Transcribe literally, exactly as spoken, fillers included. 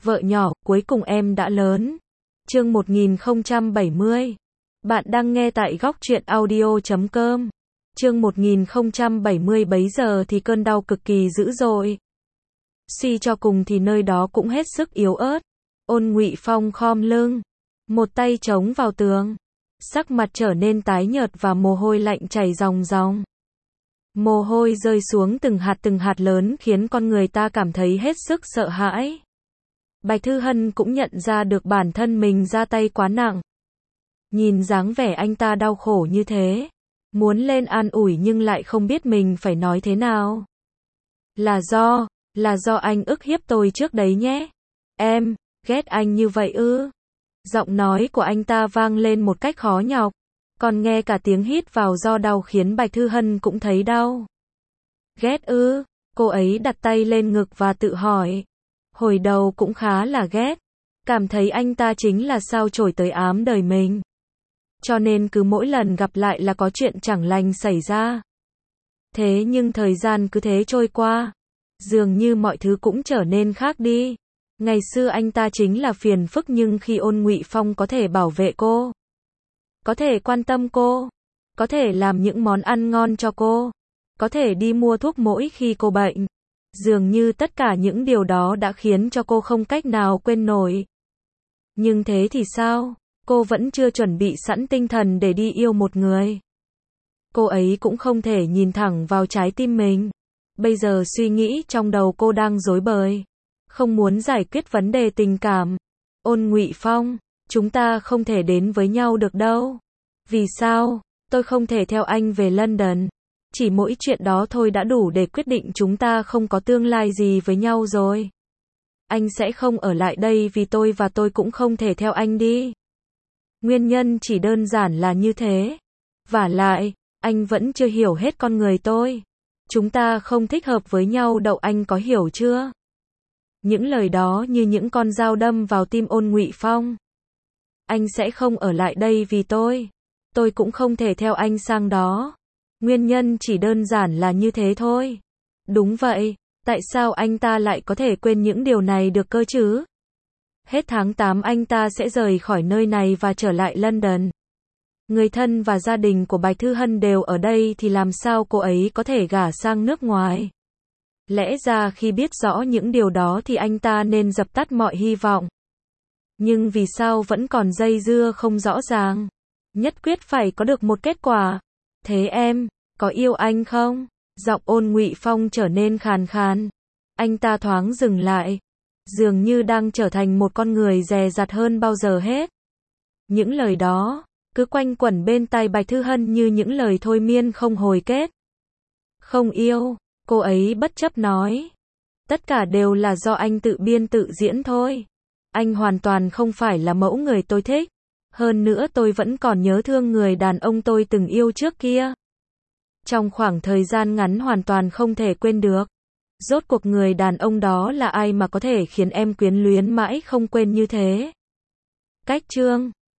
Vợ nhỏ, cuối cùng em đã lớn. Chương một nghìn không trăm bảy mươi. Bạn đang nghe tại góc truyện audio chấm com. Chương một nghìn không trăm bảy mươi. Bấy giờ thì cơn đau cực kỳ dữ dội. Suy cho cùng thì nơi đó cũng hết sức yếu ớt. Ôn Ngụy Phong khom lưng, một tay chống vào tường, sắc mặt trở nên tái nhợt và mồ hôi lạnh chảy ròng ròng. Mồ hôi rơi xuống từng hạt từng hạt lớn khiến con người ta cảm thấy hết sức sợ hãi. Bạch Thư Hân cũng nhận ra được bản thân mình ra tay quá nặng. Nhìn dáng vẻ anh ta đau khổ như thế, muốn lên an ủi nhưng lại không biết mình phải nói thế nào. Là do, là do anh ức hiếp tôi trước đấy nhé. Em, ghét anh như vậy ư? Giọng nói của anh ta vang lên một cách khó nhọc, còn nghe cả tiếng hít vào do đau khiến Bạch Thư Hân cũng thấy đau. Ghét ư? Cô ấy đặt tay lên ngực và tự hỏi. Hồi đầu cũng khá là ghét, cảm thấy anh ta chính là sao chổi tới ám đời mình. Cho nên cứ mỗi lần gặp lại là có chuyện chẳng lành xảy ra. Thế nhưng thời gian cứ thế trôi qua, dường như mọi thứ cũng trở nên khác đi. Ngày xưa anh ta chính là phiền phức nhưng khi Ôn Ngụy Phong có thể bảo vệ cô, có thể quan tâm cô, có thể làm những món ăn ngon cho cô, có thể đi mua thuốc mỗi khi cô bệnh. Dường như tất cả những điều đó đã khiến cho cô không cách nào quên nổi. Nhưng thế thì sao? Cô vẫn chưa chuẩn bị sẵn tinh thần để đi yêu một người. Cô ấy cũng không thể nhìn thẳng vào trái tim mình. Bây giờ suy nghĩ trong đầu cô đang rối bời, không muốn giải quyết vấn đề tình cảm. Ôn Ngụy Phong, chúng ta không thể đến với nhau được đâu. Vì sao? Tôi không thể theo anh về London. Chỉ mỗi chuyện đó thôi đã đủ để quyết định chúng ta không có tương lai gì với nhau rồi. Anh sẽ không ở lại đây vì tôi và tôi cũng không thể theo anh đi. Nguyên nhân chỉ đơn giản là như thế. Vả lại, anh vẫn chưa hiểu hết con người tôi. Chúng ta không thích hợp với nhau đâu, anh có hiểu chưa? Những lời đó như những con dao đâm vào tim Ôn Ngụy Phong. Anh sẽ không ở lại đây vì tôi. Tôi cũng không thể theo anh sang đó. Nguyên nhân chỉ đơn giản là như thế thôi. Đúng vậy, tại sao anh ta lại có thể quên những điều này được cơ chứ? Hết tháng tám anh ta sẽ rời khỏi nơi này và trở lại London. Người thân và gia đình của Bạch Thư Hân đều ở đây thì làm sao cô ấy có thể gả sang nước ngoài? Lẽ ra khi biết rõ những điều đó thì anh ta nên dập tắt mọi hy vọng. Nhưng vì sao vẫn còn dây dưa không rõ ràng? Nhất quyết phải có được một kết quả. Thế em, có yêu anh không? Giọng Ôn Ngụy Phong trở nên khàn khàn. Anh ta thoáng dừng lại, dường như đang trở thành một con người dè dặt hơn bao giờ hết. Những lời đó cứ quanh quẩn bên tai Bạch Thư Hân như những lời thôi miên không hồi kết. Không yêu, cô ấy bất chấp nói. Tất cả đều là do anh tự biên tự diễn thôi. Anh hoàn toàn không phải là mẫu người tôi thích. Hơn nữa tôi vẫn còn nhớ thương người đàn ông tôi từng yêu trước kia. Trong khoảng thời gian ngắn hoàn toàn không thể quên được. Rốt cuộc người đàn ông đó là ai mà có thể khiến em quyến luyến mãi không quên như thế? Cách chương